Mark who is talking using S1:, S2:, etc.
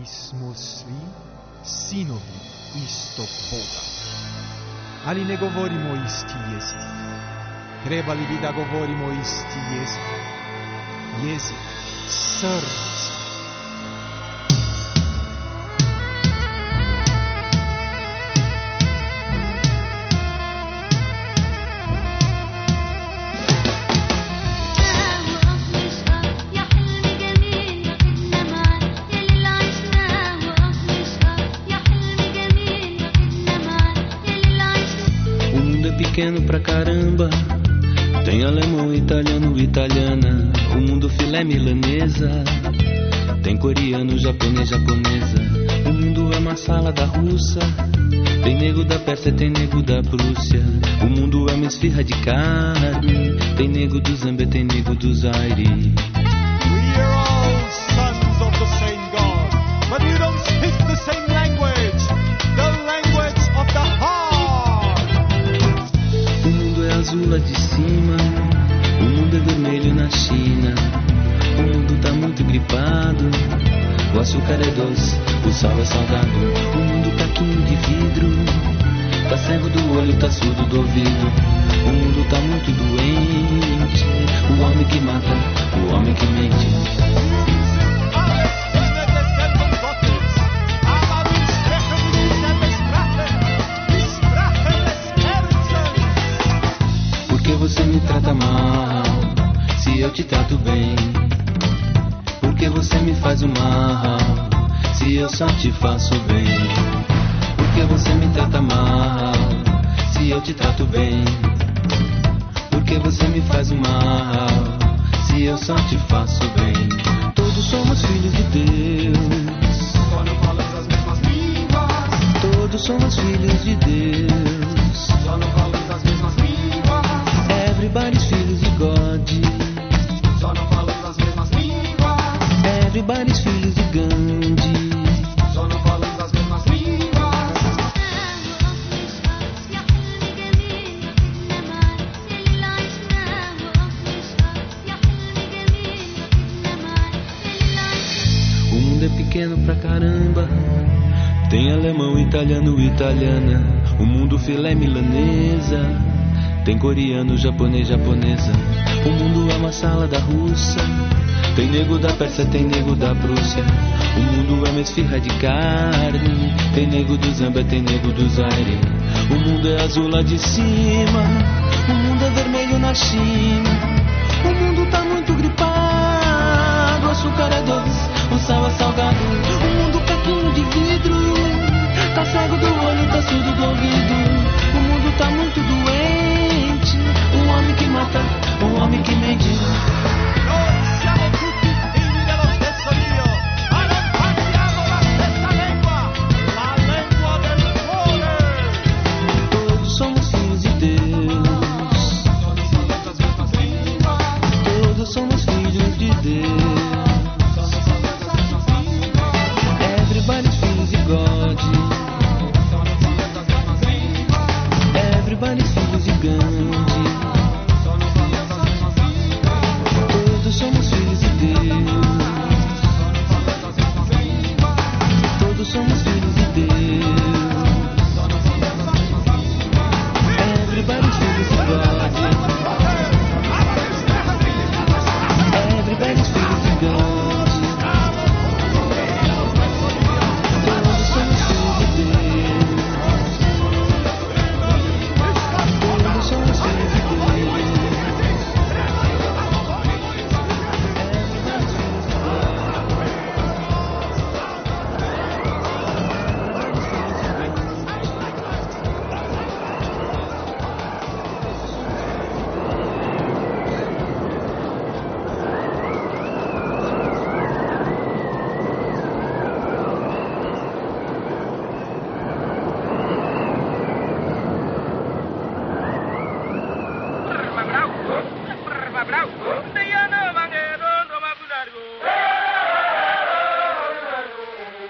S1: smo svi sinovi istog Boga, ali ne govorimo isti jezik. Trebali bi da govorimo isti jezik. Jezik srca.
S2: Pequeno pra caramba, tem alemão, italiano, italiana, o mundo filé milanesa, tem coreano, japonês, japonesa, o mundo é uma salada russa, tem nego da Pérsia, tem nego da Prússia, o mundo é uma esfirra de carne, tem nego do Zâmbia, tem nego do Zaire.
S3: We are all sons of the same God, but you don't speak the same language, the language of the heart.
S2: Azul lá de cima, o mundo é vermelho na China, o mundo tá muito gripado, o açúcar é doce, o sal é salgado, o mundo caquinho de vidro, tá cego do olho, tá surdo do ouvido, o mundo tá muito doente, o homem que mata, o homem que mente. Você me trata mal, se eu te trato bem? Por que você me faz o mal, se eu só te faço bem? Por que você me trata mal, se eu te trato bem? Por que você me faz o mal, se eu só te faço bem? Todos somos filhos de Deus,
S3: só não falamos as mesmas línguas.
S2: Todos somos filhos de Deus,
S3: só não falamos as mesmas línguas.
S2: Everybody's filhos de God,
S3: só não falamos as mesmas línguas.
S2: Everybody's filhos de Gandhi,
S3: só não falamos as mesmas línguas.
S2: O mundo é pequeno pra caramba, tem alemão, italiano, italiana, o mundo filé milanesa, tem coreano, japonês, japonesa, o mundo é uma salada russa, tem nego da Pérsia, tem nego da Prússia, o mundo é uma esfirra de carne, tem nego do Zâmbia, tem nego do Zaire, o mundo é azul lá de cima, o mundo é vermelho na China, o mundo tá muito gripado, o açúcar é doce, o sal é salgado, o mundo caquinho de vidro, tá cego do olho, tá surdo do ouvido, o mundo tá muito doente, o homem que mata, o homem que mente.